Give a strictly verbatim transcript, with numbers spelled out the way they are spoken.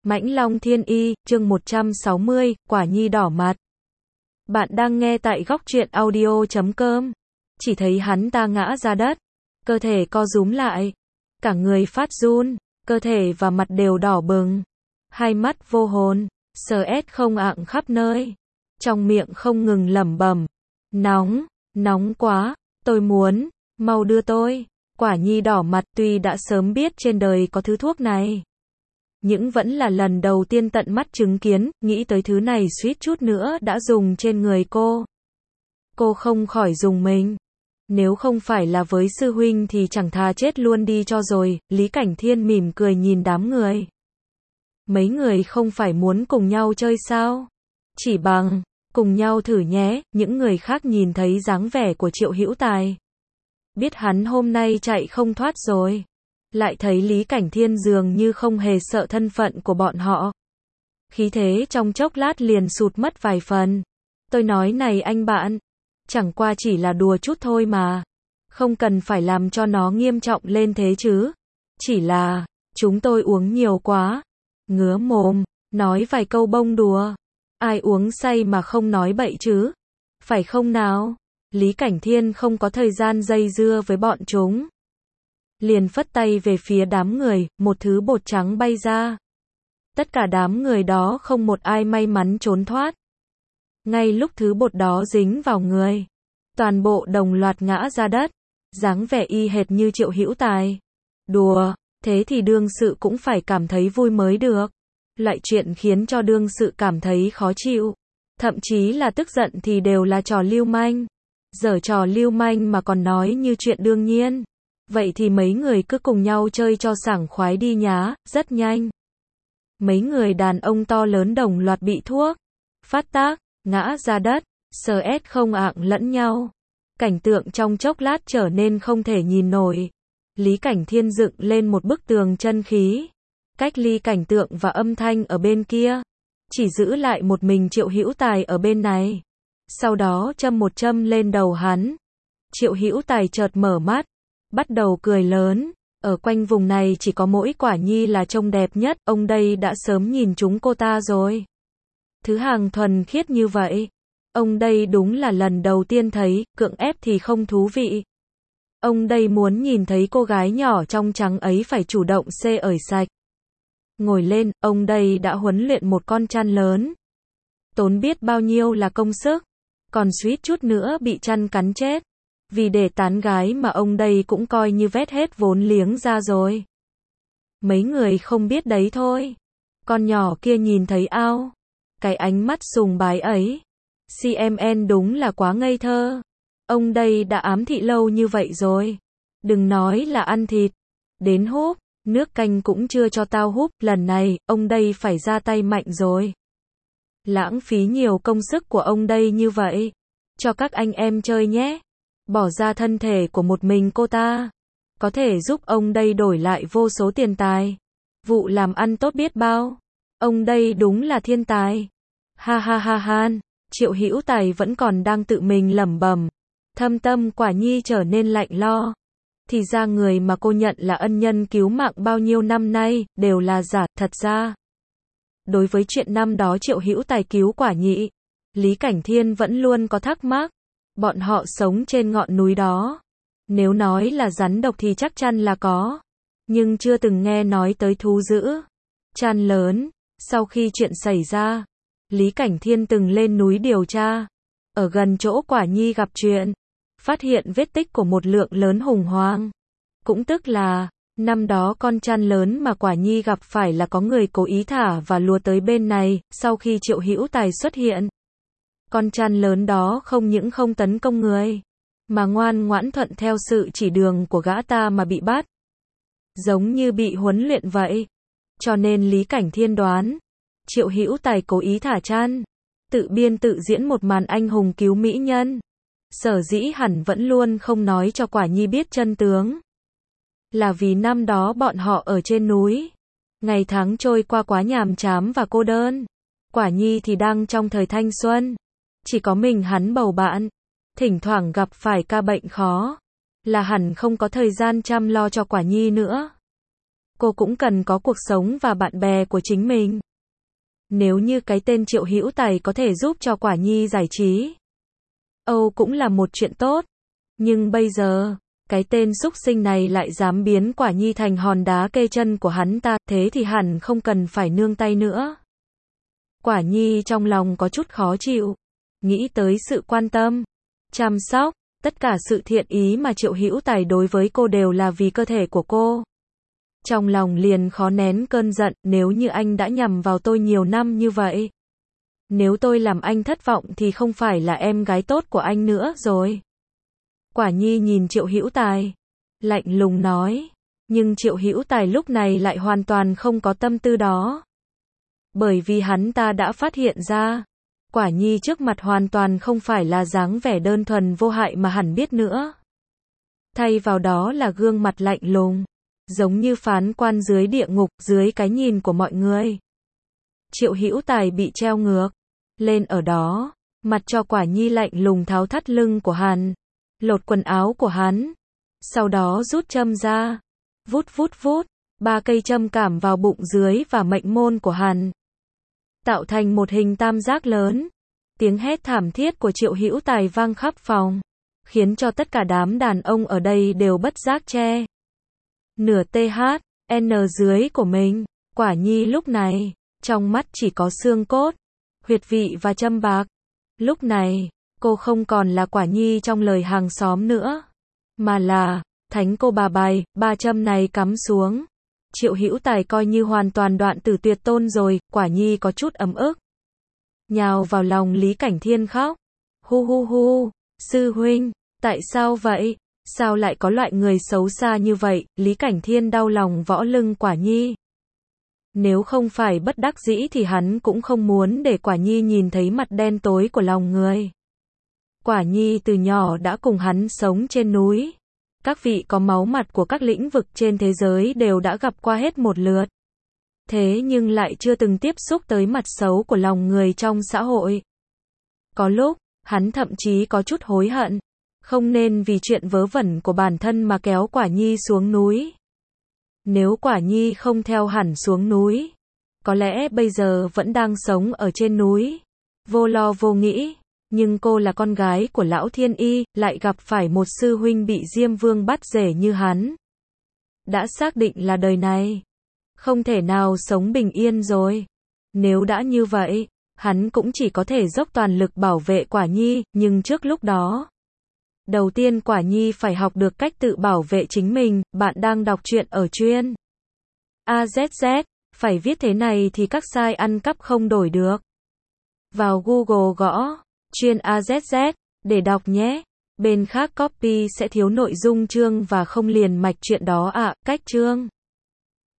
Mãnh Long Thiên Y, chương một trăm sáu mươi, Quả Nhi đỏ mặt. Bạn đang nghe tại góc truyện audio chấm com. Chỉ thấy hắn ta ngã ra đất, cơ thể co rúm lại, cả người phát run, cơ thể và mặt đều đỏ bừng, hai mắt vô hồn, sờ ét không ạng khắp nơi, trong miệng không ngừng lẩm bẩm, nóng, nóng quá, tôi muốn, mau đưa tôi. Quả Nhi đỏ mặt, tuy đã sớm biết trên đời có thứ thuốc này, nhưng vẫn là lần đầu tiên tận mắt chứng kiến, nghĩ tới thứ này suýt chút nữa đã dùng trên người cô. Cô không khỏi rùng mình. Nếu không phải là với sư huynh thì chẳng thà chết luôn đi cho rồi. Lý Cảnh Thiên mỉm cười nhìn đám người. Mấy người không phải muốn cùng nhau chơi sao? Chỉ bằng, cùng nhau thử nhé. Những người khác nhìn thấy dáng vẻ của Triệu Hữu Tài, biết hắn hôm nay chạy không thoát rồi. Lại thấy Lý Cảnh Thiên dường như không hề sợ thân phận của bọn họ. Khí thế trong chốc lát liền sụt mất vài phần. Tôi nói này anh bạn, chẳng qua chỉ là đùa chút thôi mà. Không cần phải làm cho nó nghiêm trọng lên thế chứ. Chỉ là, chúng tôi uống nhiều quá. Ngứa mồm, nói vài câu bông đùa. Ai uống say mà không nói bậy chứ? Phải không nào? Lý Cảnh Thiên không có thời gian dây dưa với bọn chúng. Liền phất tay về phía đám người, một thứ bột trắng bay ra. Tất cả đám người đó không một ai may mắn trốn thoát. Ngay lúc thứ bột đó dính vào người, toàn bộ đồng loạt ngã ra đất, dáng vẻ y hệt như Triệu Hữu Tài. Đùa, thế thì đương sự cũng phải cảm thấy vui mới được. Loại chuyện khiến cho đương sự cảm thấy khó chịu, thậm chí là tức giận thì đều là trò lưu manh. Giở trò lưu manh mà còn nói như chuyện đương nhiên. Vậy thì mấy người cứ cùng nhau chơi cho sảng khoái đi nhá. Rất nhanh, mấy người đàn ông to lớn đồng loạt bị thuốc phát tác, ngã ra đất, sờ ét không ạng lẫn nhau. Cảnh tượng trong chốc lát trở nên không thể nhìn nổi. Lý Cảnh Thiên dựng lên một bức tường chân khí, cách ly cảnh tượng và âm thanh ở bên kia, chỉ giữ lại một mình Triệu Hữu Tài ở bên này. Sau đó châm một châm lên đầu hắn. Triệu Hữu Tài chợt mở mắt, bắt đầu cười lớn. Ở quanh vùng này chỉ có mỗi Quả Nhi là trông đẹp nhất, ông đây đã sớm nhìn chúng cô ta rồi. Thứ hàng thuần khiết như vậy, ông đây đúng là lần đầu tiên thấy, cưỡng ép thì không thú vị. Ông đây muốn nhìn thấy cô gái nhỏ trong trắng ấy phải chủ động xê ởi sạch. Ngồi lên, ông đây đã huấn luyện một con chăn lớn. Tốn biết bao nhiêu là công sức, còn suýt chút nữa bị chăn cắn chết. Vì để tán gái mà ông đây cũng coi như vét hết vốn liếng ra rồi. Mấy người không biết đấy thôi. Con nhỏ kia nhìn thấy ao, cái ánh mắt sùng bái ấy, xê em en đúng là quá ngây thơ. Ông đây đã ám thị lâu như vậy rồi. Đừng nói là ăn thịt, đến húp, nước canh cũng chưa cho tao húp. Lần này, ông đây phải ra tay mạnh rồi. Lãng phí nhiều công sức của ông đây như vậy, cho các anh em chơi nhé. Bỏ ra thân thể của một mình cô ta, có thể giúp ông đây đổi lại vô số tiền tài. Vụ làm ăn tốt biết bao. Ông đây đúng là thiên tài. Ha ha ha ha. Triệu Hữu Tài vẫn còn đang tự mình lẩm bẩm. Thâm tâm Quả Nhi trở nên lạnh lo. Thì ra người mà cô nhận là ân nhân cứu mạng bao nhiêu năm nay, đều là giả. Thật ra, đối với chuyện năm đó Triệu Hữu Tài cứu Quả Nhi, Lý Cảnh Thiên vẫn luôn có thắc mắc. Bọn họ sống trên ngọn núi đó, nếu nói là rắn độc thì chắc chắn là có, nhưng chưa từng nghe nói tới thú dữ, chăn lớn. Sau khi chuyện xảy ra, Lý Cảnh Thiên từng lên núi điều tra, ở gần chỗ Quả Nhi gặp chuyện, phát hiện vết tích của một lượng lớn hùng hoang. Cũng tức là, năm đó con chăn lớn mà Quả Nhi gặp phải là có người cố ý thả và lùa tới bên này. Sau khi Triệu Hữu Tài xuất hiện, con chăn lớn đó không những không tấn công người, mà ngoan ngoãn thuận theo sự chỉ đường của gã ta mà bị bắt. Giống như bị huấn luyện vậy. Cho nên Lý Cảnh Thiên đoán, Triệu Hữu Tài cố ý thả chăn, tự biên tự diễn một màn anh hùng cứu mỹ nhân. Sở dĩ hẳn vẫn luôn không nói cho Quả Nhi biết chân tướng, là vì năm đó bọn họ ở trên núi, ngày tháng trôi qua quá nhàm chán và cô đơn. Quả Nhi thì đang trong thời thanh xuân, chỉ có mình hắn bầu bạn, thỉnh thoảng gặp phải ca bệnh khó, là hẳn không có thời gian chăm lo cho Quả Nhi nữa. Cô cũng cần có cuộc sống và bạn bè của chính mình. Nếu như cái tên Triệu Hữu Tài có thể giúp cho Quả Nhi giải trí, Âu cũng là một chuyện tốt. Nhưng bây giờ, cái tên xúc sinh này lại dám biến Quả Nhi thành hòn đá kê chân của hắn ta, thế thì hẳn không cần phải nương tay nữa. Quả Nhi trong lòng có chút khó chịu, nghĩ tới sự quan tâm, chăm sóc, tất cả sự thiện ý mà Triệu Hữu Tài đối với cô đều là vì cơ thể của cô. Trong lòng liền khó nén cơn giận, nếu như anh đã nhầm vào tôi nhiều năm như vậy, nếu tôi làm anh thất vọng thì không phải là em gái tốt của anh nữa rồi. Quả Nhi nhìn Triệu Hữu Tài, lạnh lùng nói, nhưng Triệu Hữu Tài lúc này lại hoàn toàn không có tâm tư đó. Bởi vì hắn ta đã phát hiện ra, Quả Nhi trước mặt hoàn toàn không phải là dáng vẻ đơn thuần vô hại mà hẳn biết nữa. Thay vào đó là gương mặt lạnh lùng, giống như phán quan dưới địa ngục, dưới cái nhìn của mọi người. Triệu Hữu Tài bị treo ngược lên ở đó, mặt cho Quả Nhi lạnh lùng tháo thắt lưng của hắn, lột quần áo của hắn, sau đó rút châm ra, vút vút vút, ba cây châm cảm vào bụng dưới và mệnh môn của hắn, tạo thành một hình tam giác lớn. Tiếng hét thảm thiết của Triệu Hữu Tài vang khắp phòng, khiến cho tất cả đám đàn ông ở đây đều bất giác che nửa tê hát en dưới của mình. Quả Nhi lúc này, trong mắt chỉ có xương cốt, huyệt vị và châm bạc. Lúc này, cô không còn là Quả Nhi trong lời hàng xóm nữa, mà là thánh cô bà bài. Ba châm này cắm xuống, Triệu Hữu Tài coi như hoàn toàn đoạn tử tuyệt tôn rồi. Quả Nhi có chút ấm ức, nhào vào lòng Lý Cảnh Thiên khóc. Hu hu hu, sư huynh, tại sao vậy? Sao lại có loại người xấu xa như vậy? Lý Cảnh Thiên đau lòng võ lưng Quả Nhi. Nếu không phải bất đắc dĩ thì hắn cũng không muốn để Quả Nhi nhìn thấy mặt đen tối của lòng người. Quả Nhi từ nhỏ đã cùng hắn sống trên núi. Các vị có máu mặt của các lĩnh vực trên thế giới đều đã gặp qua hết một lượt. Thế nhưng lại chưa từng tiếp xúc tới mặt xấu của lòng người trong xã hội. Có lúc, hắn thậm chí có chút hối hận, không nên vì chuyện vớ vẩn của bản thân mà kéo Quả Nhi xuống núi. Nếu Quả Nhi không theo hẳn xuống núi, có lẽ bây giờ vẫn đang sống ở trên núi, vô lo vô nghĩ. Nhưng cô là con gái của lão Thiên Y, lại gặp phải một sư huynh bị Diêm Vương bắt rể như hắn. Đã xác định là đời này không thể nào sống bình yên rồi. Nếu đã như vậy, hắn cũng chỉ có thể dốc toàn lực bảo vệ Quả Nhi, nhưng trước lúc đó, đầu tiên Quả Nhi phải học được cách tự bảo vệ chính mình. Bạn đang đọc truyện ở chuyên a zét zét, phải viết thế này thì các site ăn cắp không đổi được. Vào Google gõ chuyên a zét zét để đọc nhé. Bên khác copy sẽ thiếu nội dung chương và không liền mạch chuyện đó ạ. À, cách chương